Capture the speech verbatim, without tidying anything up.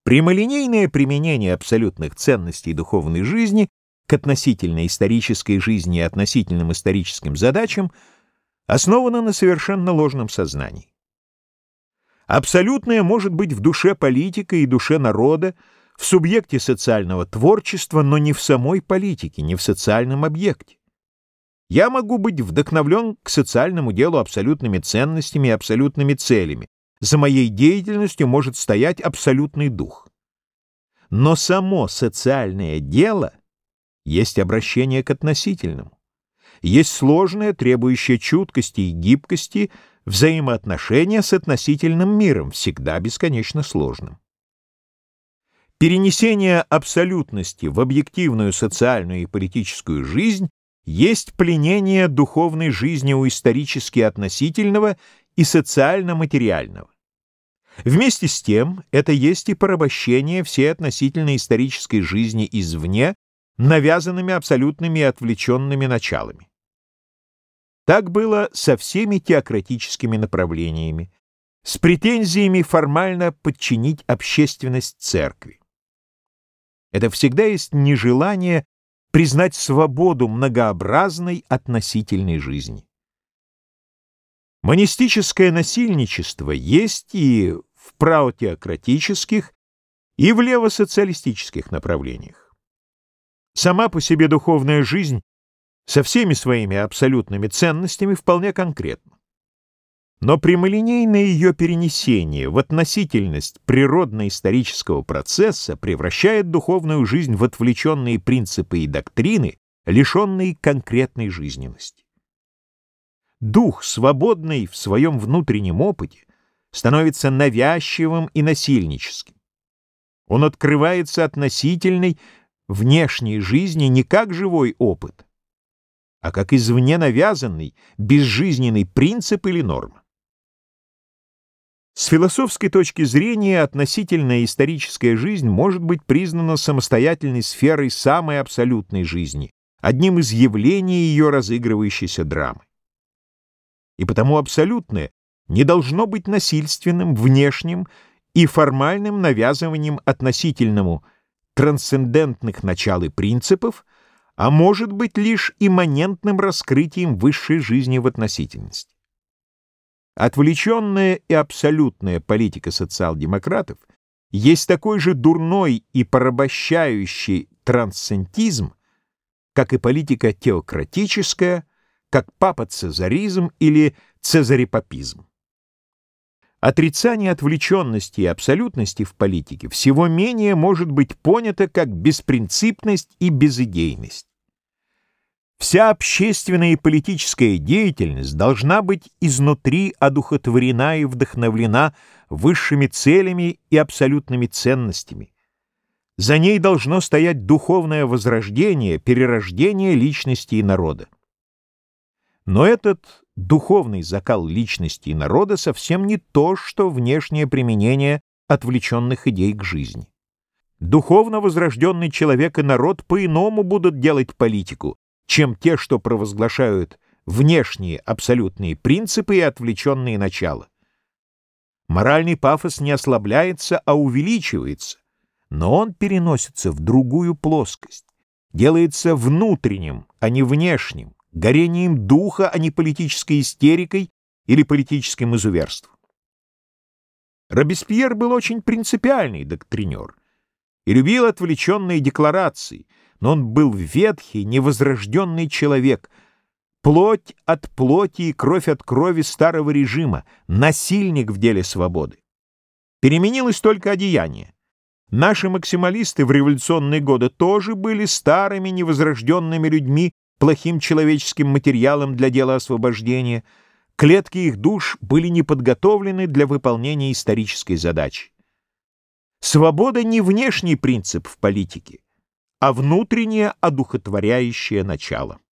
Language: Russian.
Прямолинейное применение абсолютных ценностей духовной жизни к относительно исторической жизни и относительным историческим задачам основано на совершенно ложном сознании. Абсолютное может быть в душе политика и душе народа, в субъекте социального творчества, но не в самой политике, не в социальном объекте. Я могу быть вдохновлен к социальному делу абсолютными ценностями и абсолютными целями. За моей деятельностью может стоять абсолютный дух. Но само социальное дело есть обращение к относительному, есть сложное, требующее чуткости и гибкости, взаимоотношения с относительным миром, всегда бесконечно сложным. Перенесение абсолютности в объективную социальную и политическую жизнь есть пленение духовной жизни у исторически относительного и социально-материального. Вместе с тем, это есть и порабощение всей относительно исторической жизни извне навязанными абсолютными и отвлеченными началами. Так было со всеми теократическими направлениями, с претензиями формально подчинить общественность церкви. Это всегда есть нежелание признать свободу многообразной относительной жизни. Монистическое насильничество есть и в праотеократических, и в левосоциалистических направлениях. Сама по себе духовная жизнь со всеми своими абсолютными ценностями вполне конкретна. Но прямолинейное ее перенесение в относительность природно-исторического процесса превращает духовную жизнь в отвлеченные принципы и доктрины, лишенные конкретной жизненности. Дух, свободный в своем внутреннем опыте, становится навязчивым и насильническим. Он открывается относительной внешней жизни не как живой опыт, а как извне навязанный, безжизненный принцип или норма. С философской точки зрения относительная историческая жизнь может быть признана самостоятельной сферой самой абсолютной жизни, одним из явлений ее разыгрывающейся драмы. И потому абсолютное не должно быть насильственным, внешним и формальным навязыванием относительному трансцендентных начал и принципов, а может быть лишь имманентным раскрытием высшей жизни в относительности. Отвлеченная и абсолютная политика социал-демократов есть такой же дурной и порабощающий трансцентизм, как и политика теократическая, как папоцезаризм или цезарепапизм. Отрицание отвлеченности и абсолютности в политике всего менее может быть понято как беспринципность и безидейность. Вся общественная и политическая деятельность должна быть изнутри одухотворена и вдохновлена высшими целями и абсолютными ценностями. За ней должно стоять духовное возрождение, перерождение личности и народа. Но этот духовный закал личности и народа совсем не то, что внешнее применение отвлеченных идей к жизни. Духовно возрожденный человек и народ по-иному будут делать политику, чем те, что провозглашают внешние абсолютные принципы и отвлеченные начала. Моральный пафос не ослабляется, а увеличивается, но он переносится в другую плоскость, делается внутренним, а не внешним, горением духа, а не политической истерикой или политическим изуверством. Робеспьер был очень принципиальный доктринер и любил отвлеченные декларации, но он был ветхий, невозрожденный человек, плоть от плоти и кровь от крови старого режима, насильник в деле свободы. Переменилось только одеяние. Наши максималисты в революционные годы тоже были старыми невозрожденными людьми, плохим человеческим материалом для дела освобождения. Клетки их душ были не подготовлены для выполнения исторической задачи. Свобода не внешний принцип в политике, а внутреннее одухотворяющее начало.